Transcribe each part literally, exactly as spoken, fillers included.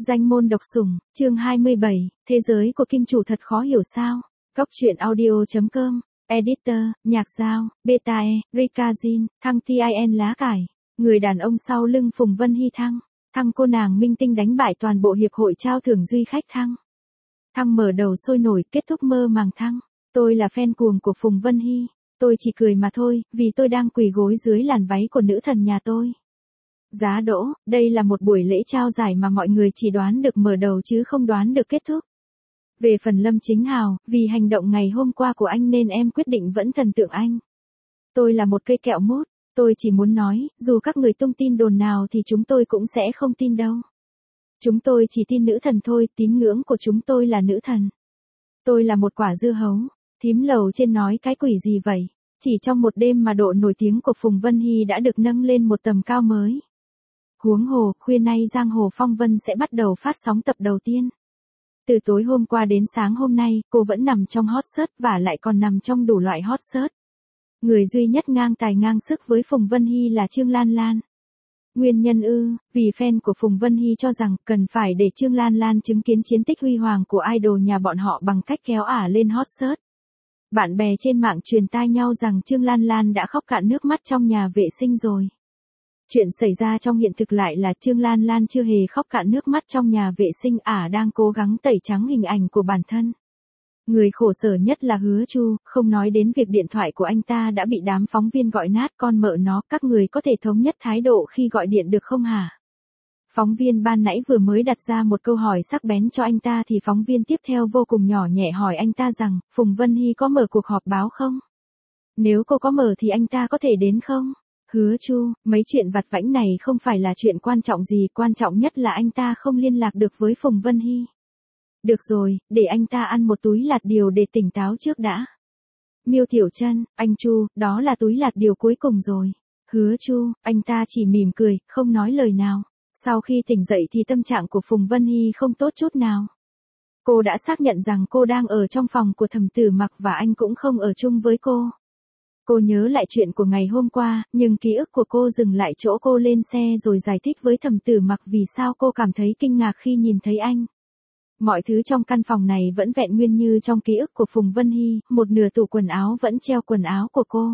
Danh môn độc sủng, chương hai mươi bảy, thế giới của kim chủ thật khó hiểu sao. Góc truyện audio chấm com, Editor, Nhạc Giao, Betae, Ricazin, Thăng tin lá cải. Người đàn ông sau lưng Phùng Vân Hy Thăng. Thăng cô nàng minh tinh đánh bại toàn bộ hiệp hội trao thưởng duy khách Thăng. Thăng mở đầu sôi nổi, kết thúc mơ màng Thăng. Tôi là fan cuồng của Phùng Vân Hy. Tôi chỉ cười mà thôi, vì tôi đang quỳ gối dưới làn váy của nữ thần nhà tôi. Giá đỗ, đây là một buổi lễ trao giải mà mọi người chỉ đoán được mở đầu chứ không đoán được kết thúc. Về phần Lâm Chính Hào, vì hành động ngày hôm qua của anh nên em quyết định vẫn thần tượng anh. Tôi là một cây kẹo mút, tôi chỉ muốn nói, dù các người tung tin đồn nào thì chúng tôi cũng sẽ không tin đâu. Chúng tôi chỉ tin nữ thần thôi, tín ngưỡng của chúng tôi là nữ thần. Tôi là một quả dưa hấu, thím lầu trên nói cái quỷ gì vậy? Chỉ trong một đêm mà độ nổi tiếng của Phùng Vân Hy đã được nâng lên một tầm cao mới. Huống hồ, khuya nay Giang Hồ Phong Vân sẽ bắt đầu phát sóng tập đầu tiên. Từ tối hôm qua đến sáng hôm nay, cô vẫn nằm trong hot search và lại còn nằm trong đủ loại hot search. Người duy nhất ngang tài ngang sức với Phùng Vân Hy là Trương Lan Lan. Nguyên nhân ư, vì fan của Phùng Vân Hy cho rằng cần phải để Trương Lan Lan chứng kiến chiến tích huy hoàng của idol nhà bọn họ bằng cách kéo ả lên hot search. Bạn bè trên mạng truyền tai nhau rằng Trương Lan Lan đã khóc cạn nước mắt trong nhà vệ sinh rồi. Chuyện xảy ra trong hiện thực lại là Trương Lan Lan chưa hề khóc cạn nước mắt trong nhà vệ sinh, ả đang cố gắng tẩy trắng hình ảnh của bản thân. Người khổ sở nhất là Hứa Chu, không nói đến việc điện thoại của anh ta đã bị đám phóng viên gọi nát con mợ nó, các người có thể thống nhất thái độ khi gọi điện được không hả? Phóng viên ban nãy vừa mới đặt ra một câu hỏi sắc bén cho anh ta thì phóng viên tiếp theo vô cùng nhỏ nhẹ hỏi anh ta rằng, Phùng Vân Hy có mở cuộc họp báo không? Nếu cô có mở thì anh ta có thể đến không? Hứa Chu, mấy chuyện vặt vãnh này không phải là chuyện quan trọng gì, quan trọng nhất là anh ta không liên lạc được với Phùng Vân Hy. Được rồi, để anh ta ăn một túi lạt điều để tỉnh táo trước đã. Miêu Tiểu Trân, anh Chu, đó là túi lạt điều cuối cùng rồi. Hứa Chu, anh ta chỉ mỉm cười, không nói lời nào. Sau khi tỉnh dậy thì tâm trạng của Phùng Vân Hy không tốt chút nào. Cô đã xác nhận rằng cô đang ở trong phòng của Thẩm Tử Mặc và anh cũng không ở chung với cô. Cô nhớ lại chuyện của ngày hôm qua, nhưng ký ức của cô dừng lại chỗ cô lên xe rồi giải thích với Thẩm Tử Mặc vì sao cô cảm thấy kinh ngạc khi nhìn thấy anh. Mọi thứ trong căn phòng này vẫn vẹn nguyên như trong ký ức của Phùng Vân Hy, một nửa tủ quần áo vẫn treo quần áo của cô.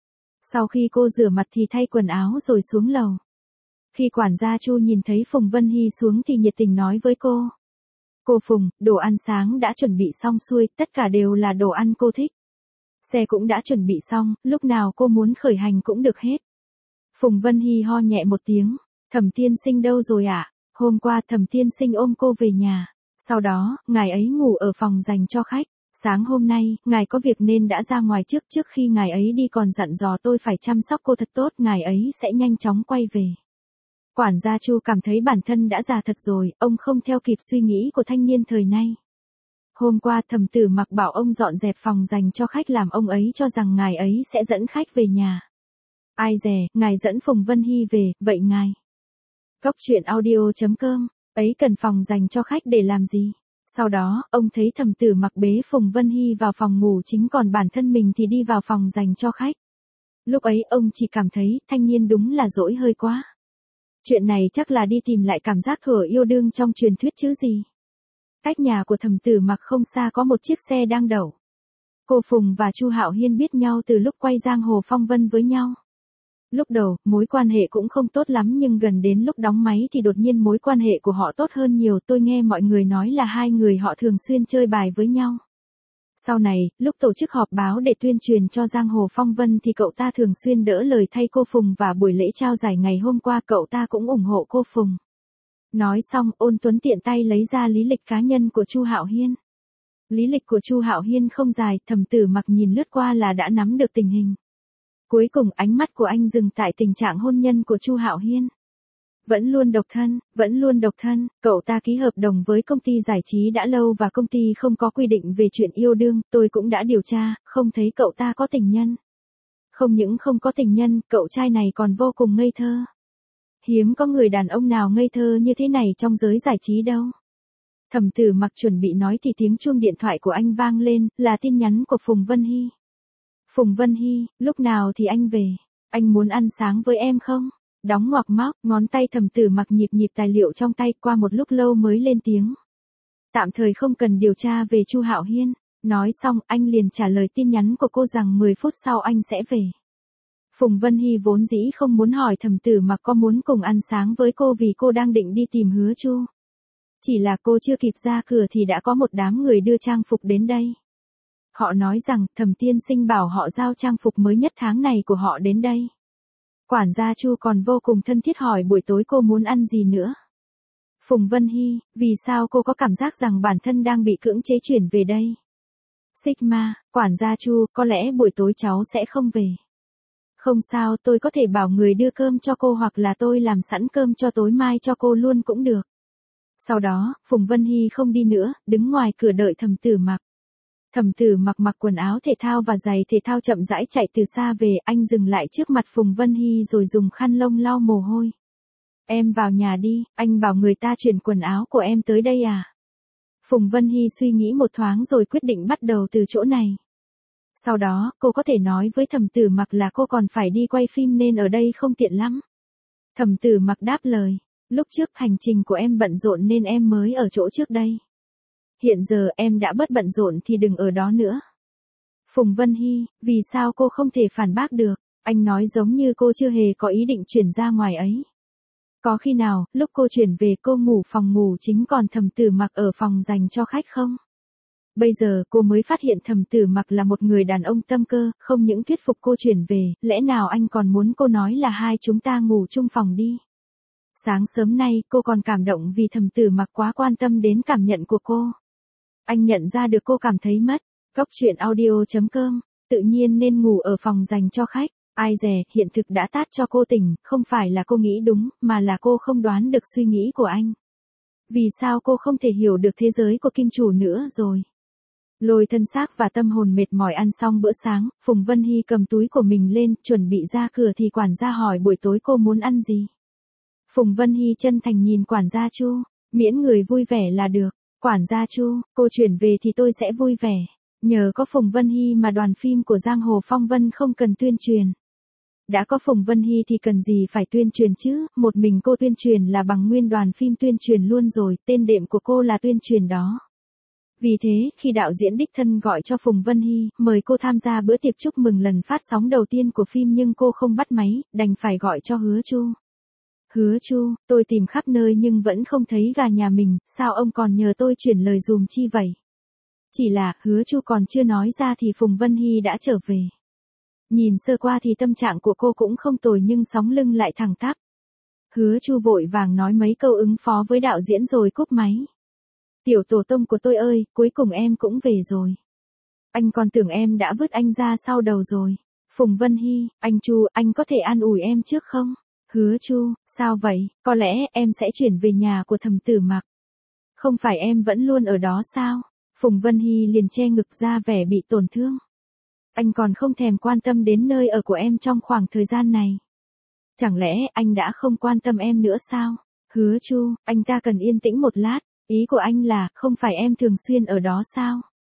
Sau khi cô rửa mặt thì thay quần áo rồi xuống lầu. Khi quản gia Chu nhìn thấy Phùng Vân Hy xuống thì nhiệt tình nói với cô. Cô Phùng, đồ ăn sáng đã chuẩn bị xong xuôi, tất cả đều là đồ ăn cô thích. Xe cũng đã chuẩn bị xong, lúc nào cô muốn khởi hành cũng được hết. Phùng Vân Hy ho nhẹ một tiếng, Thẩm tiên sinh đâu rồi ạ? À? Hôm qua Thẩm tiên sinh ôm cô về nhà. Sau đó, ngài ấy ngủ ở phòng dành cho khách. Sáng hôm nay, ngài có việc nên đã ra ngoài trước trước khi ngài ấy đi còn dặn dò tôi phải chăm sóc cô thật tốt, ngài ấy sẽ nhanh chóng quay về. Quản gia Chu cảm thấy bản thân đã già thật rồi, ông không theo kịp suy nghĩ của thanh niên thời nay. Hôm qua Thẩm Tử Mặc bảo ông dọn dẹp phòng dành cho khách làm ông ấy cho rằng ngài ấy sẽ dẫn khách về nhà. Ai dè, ngài dẫn Phùng Vân Hy về, vậy ngài. Góc truyện audio chấm com, ấy cần phòng dành cho khách để làm gì? Sau đó, ông thấy Thẩm Tử Mặc bế Phùng Vân Hy vào phòng ngủ chính còn bản thân mình thì đi vào phòng dành cho khách. Lúc ấy ông chỉ cảm thấy thanh niên đúng là dỗi hơi quá. Chuyện này chắc là đi tìm lại cảm giác thuở yêu đương trong truyền thuyết chứ gì. Cách nhà của Thẩm Tử Mặc không xa có một chiếc xe đang đậu. Cô Phùng và Chu Hạo Hiên biết nhau từ lúc quay Giang Hồ Phong Vân với nhau. Lúc đầu, mối quan hệ cũng không tốt lắm nhưng gần đến lúc đóng máy thì đột nhiên mối quan hệ của họ tốt hơn nhiều. Tôi nghe mọi người nói là hai người họ thường xuyên chơi bài với nhau. Sau này, lúc tổ chức họp báo để tuyên truyền cho Giang Hồ Phong Vân thì cậu ta thường xuyên đỡ lời thay cô Phùng và buổi lễ trao giải ngày hôm qua cậu ta cũng ủng hộ cô Phùng. Nói xong, Ôn Tuấn tiện tay lấy ra lý lịch cá nhân của Chu Hạo Hiên. Lý lịch của Chu Hạo Hiên không dài, Thẩm Tử Mặc nhìn lướt qua là đã nắm được tình hình. Cuối cùng ánh mắt của anh dừng tại tình trạng hôn nhân của Chu Hạo Hiên. Vẫn luôn độc thân, vẫn luôn độc thân, cậu ta ký hợp đồng với công ty giải trí đã lâu và công ty không có quy định về chuyện yêu đương, tôi cũng đã điều tra, không thấy cậu ta có tình nhân. Không những không có tình nhân, cậu trai này còn vô cùng ngây thơ. Hiếm có người đàn ông nào ngây thơ như thế này trong giới giải trí đâu. Thẩm Tử Mặc chuẩn bị nói thì tiếng chuông điện thoại của anh vang lên, là tin nhắn của Phùng Vân Hy. Phùng Vân Hy, lúc nào thì anh về? Anh muốn ăn sáng với em không? Đóng ngoặc móc, ngón tay Thẩm Tử Mặc nhịp nhịp tài liệu trong tay, qua một lúc lâu mới lên tiếng. Tạm thời không cần điều tra về Chu Hạo Hiên. Nói xong, anh liền trả lời tin nhắn của cô rằng mười phút sau anh sẽ về. Phùng Vân Hy vốn dĩ không muốn hỏi Thẩm Tử Mặc có muốn cùng ăn sáng với cô vì cô đang định đi tìm Hứa Chu. Chỉ là cô chưa kịp ra cửa thì đã có một đám người đưa trang phục đến đây. Họ nói rằng Thẩm tiên sinh bảo họ giao trang phục mới nhất tháng này của họ đến đây. Quản gia Chu còn vô cùng thân thiết hỏi buổi tối cô muốn ăn gì nữa. Phùng Vân Hy, vì sao cô có cảm giác rằng bản thân đang bị cưỡng chế chuyển về đây? Sigma, quản gia Chu, có lẽ buổi tối cháu sẽ không về. Không sao, tôi có thể bảo người đưa cơm cho cô hoặc là tôi làm sẵn cơm cho tối mai cho cô luôn cũng được. Sau đó, Phùng Vân Hy không đi nữa, đứng ngoài cửa đợi Thẩm Tử Mặc. Thẩm Tử Mặc mặc quần áo thể thao và giày thể thao chậm rãi chạy từ xa về, anh dừng lại trước mặt Phùng Vân Hy rồi dùng khăn lông lau mồ hôi. Em vào nhà đi, anh bảo người ta chuyển quần áo của em tới đây à? Phùng Vân Hy suy nghĩ một thoáng rồi quyết định bắt đầu từ chỗ này. Sau đó, cô có thể nói với Thẩm Tử Mặc là cô còn phải đi quay phim nên ở đây không tiện lắm. Thẩm Tử Mặc đáp lời, lúc trước hành trình của em bận rộn nên em mới ở chỗ trước đây. Hiện giờ em đã bớt bận rộn thì đừng ở đó nữa. Phùng Vân Hy, vì sao cô không thể phản bác được, anh nói giống như cô chưa hề có ý định chuyển ra ngoài ấy. Có khi nào, lúc cô chuyển về cô ngủ phòng ngủ chính còn Thẩm Tử Mặc ở phòng dành cho khách không? Bây giờ cô mới phát hiện Thẩm Tử Mặc là một người đàn ông tâm cơ, không những thuyết phục cô chuyển về, lẽ nào anh còn muốn cô nói là hai chúng ta ngủ chung phòng đi. Sáng sớm nay cô còn cảm động vì Thẩm Tử Mặc quá quan tâm đến cảm nhận của cô. Anh nhận ra được cô cảm thấy mất. Góc truyện audio chấm com, tự nhiên nên ngủ ở phòng dành cho khách. Ai dè, hiện thực đã tát cho cô tỉnh, không phải là cô nghĩ đúng, mà là cô không đoán được suy nghĩ của anh. Vì sao cô không thể hiểu được thế giới của kim chủ nữa rồi? Lôi thân xác và tâm hồn mệt mỏi ăn xong bữa sáng, Phùng Vân Hy cầm túi của mình lên, chuẩn bị ra cửa thì quản gia hỏi buổi tối cô muốn ăn gì. Phùng Vân Hy chân thành nhìn quản gia Chu, miễn người vui vẻ là được. Quản gia Chu, cô chuyển về thì tôi sẽ vui vẻ. Nhờ có Phùng Vân Hy mà đoàn phim của Giang Hồ Phong Vân không cần tuyên truyền. Đã có Phùng Vân Hy thì cần gì phải tuyên truyền chứ, một mình cô tuyên truyền là bằng nguyên đoàn phim tuyên truyền luôn rồi, tên đệm của cô là tuyên truyền đó. Vì thế, khi đạo diễn đích thân gọi cho Phùng Vân Hy, mời cô tham gia bữa tiệc chúc mừng lần phát sóng đầu tiên của phim nhưng cô không bắt máy, đành phải gọi cho Hứa Chu. Hứa Chu, tôi tìm khắp nơi nhưng vẫn không thấy gà nhà mình, sao ông còn nhờ tôi chuyển lời dùm chi vậy? Chỉ là, Hứa Chu còn chưa nói ra thì Phùng Vân Hy đã trở về. Nhìn sơ qua thì tâm trạng của cô cũng không tồi nhưng sóng lưng lại thẳng tắp. Hứa Chu vội vàng nói mấy câu ứng phó với đạo diễn rồi cúp máy. Tiểu tổ tông của tôi ơi, cuối cùng em cũng về rồi. Anh còn tưởng em đã vứt anh ra sau đầu rồi. Phùng Vân Hy, anh Chu, anh có thể an ủi em trước không? Hứa Chu, sao vậy, có lẽ em sẽ chuyển về nhà của Thẩm Tử Mặc. Không phải em vẫn luôn ở đó sao? Phùng Vân Hy liền che ngực ra vẻ bị tổn thương. Anh còn không thèm quan tâm đến nơi ở của em trong khoảng thời gian này. Chẳng lẽ anh đã không quan tâm em nữa sao? Hứa Chu, anh ta cần yên tĩnh một lát, ý của anh là không phải em thường xuyên ở đó sao?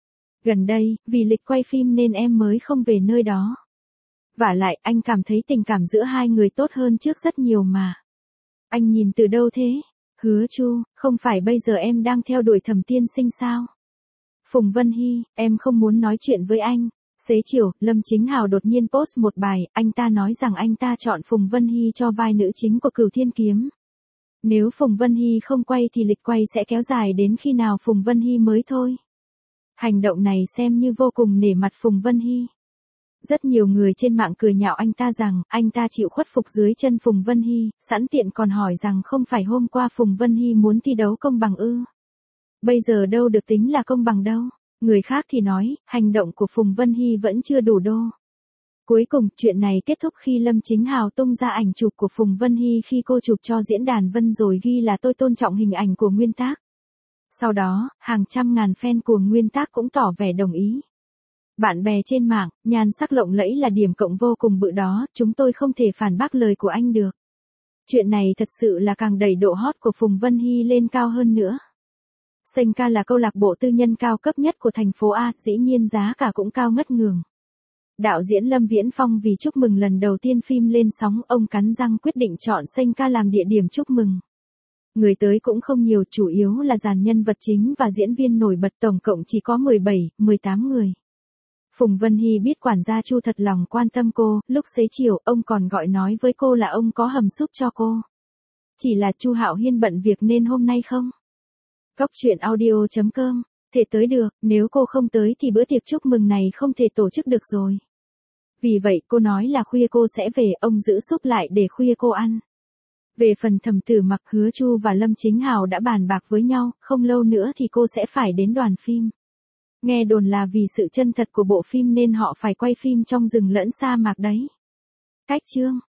Gần đây, vì lịch quay phim nên em mới không về nơi đó. Vả lại, anh cảm thấy tình cảm giữa hai người tốt hơn trước rất nhiều mà. Anh nhìn từ đâu thế? Hứa Chu, không phải bây giờ em đang theo đuổi Thẩm tiên sinh sao? Phùng Vân Hy, em không muốn nói chuyện với anh. Xế chiều, Lâm Chính Hào đột nhiên post một bài, anh ta nói rằng anh ta chọn Phùng Vân Hy cho vai nữ chính của Cửu Thiên Kiếm. Nếu Phùng Vân Hy không quay thì lịch quay sẽ kéo dài đến khi nào Phùng Vân Hy mới thôi. Hành động này xem như vô cùng nể mặt Phùng Vân Hy. Rất nhiều người trên mạng cười nhạo anh ta rằng, anh ta chịu khuất phục dưới chân Phùng Vân Hy, sẵn tiện còn hỏi rằng không phải hôm qua Phùng Vân Hy muốn thi đấu công bằng ư. Bây giờ đâu được tính là công bằng đâu. Người khác thì nói, hành động của Phùng Vân Hy vẫn chưa đủ đô. Cuối cùng, chuyện này kết thúc khi Lâm Chính Hào tung ra ảnh chụp của Phùng Vân Hy khi cô chụp cho diễn đàn Vân rồi ghi là tôi tôn trọng hình ảnh của Nguyên Tác. Sau đó, hàng trăm ngàn fan của Nguyên Tác cũng tỏ vẻ đồng ý. Bạn bè trên mạng, nhan sắc lộng lẫy là điểm cộng vô cùng bự đó, chúng tôi không thể phản bác lời của anh được. Chuyện này thật sự là càng đẩy độ hot của Phùng Vân Hy lên cao hơn nữa. Senka là câu lạc bộ tư nhân cao cấp nhất của thành phố A, dĩ nhiên giá cả cũng cao ngất ngường. Đạo diễn Lâm Viễn Phong vì chúc mừng lần đầu tiên phim lên sóng, ông cắn răng quyết định chọn Sanh Ca làm địa điểm chúc mừng. Người tới cũng không nhiều, chủ yếu là dàn nhân vật chính và diễn viên nổi bật, tổng cộng chỉ có mười bảy, mười tám người. Phùng Vân Hy biết quản gia Chu thật lòng quan tâm cô, lúc xế chiều ông còn gọi nói với cô là ông có hầm súp cho cô. Chỉ là Chu Hạo Hiên bận việc nên hôm nay không. Cóc truyện audio chấm com, thể tới được, nếu cô không tới thì bữa tiệc chúc mừng này không thể tổ chức được rồi. Vì vậy cô nói là khuya cô sẽ về, ông giữ súp lại để khuya cô ăn. Về phần Thẩm Tử Mặc, Hứa Chu và Lâm Chính Hào đã bàn bạc với nhau, không lâu nữa thì cô sẽ phải đến đoàn phim. Nghe đồn là vì sự chân thật của bộ phim nên họ phải quay phim trong rừng lẫn sa mạc đấy. Cách chương